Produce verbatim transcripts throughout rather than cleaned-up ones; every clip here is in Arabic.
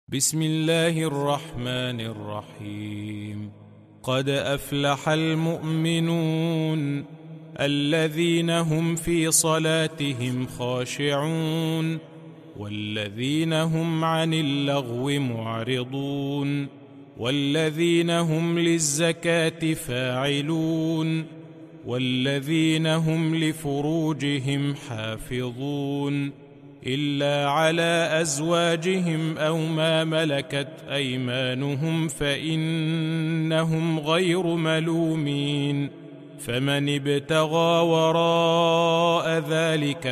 بسم الله الرحمن الرحيم. قد أفلح المؤمنون الذين هم في صلاتهم خاشعون والذين هم عن اللغو معرضون والذين هم للزكاة فاعلون والذين هم لفروجهم حافظون إلا على أزواجهم أو ما ملكت أيمانهم فإنهم غير ملومين. فمن ابتغى وراء ذلك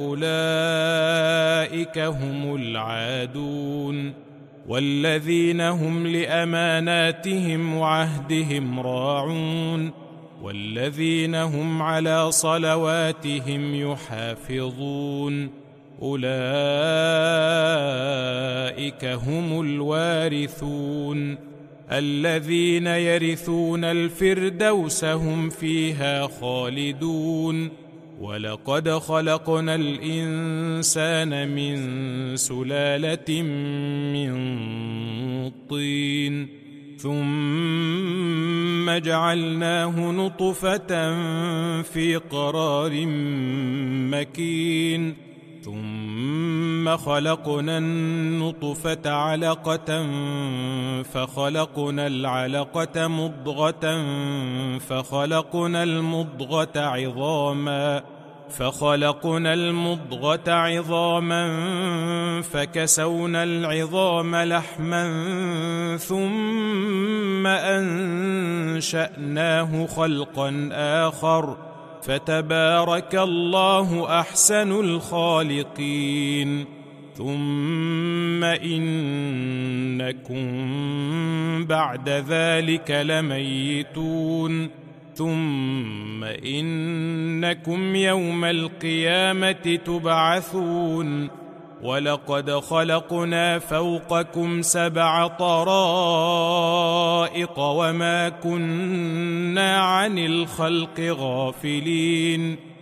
فأولئك هم العادون. والذين هم لأماناتهم وعهدهم راعون والذين هم على صلواتهم يحافظون أولئك هم الوارثون الذين يرثون الفردوس هم فيها خالدون. ولقد خلقنا الإنسان من سلالة من طين ثم جعلناه نطفة في قرار مكين ثم خلقنا النطفة علقة فخلقنا العلقة مضغة فخلقنا المضغة عظاما فخلقنا المضغة عظاما فكسونا العظام لحما ثم أنشأناه خلقا آخر فتبارك الله أحسن الخالقين. ثم إنكم بعد ذلك لميتون ثم إنكم يوم القيامة تبعثون. ولقد خلقنا فوقكم سبع طرائق وما كنا عن الخلق غافلين.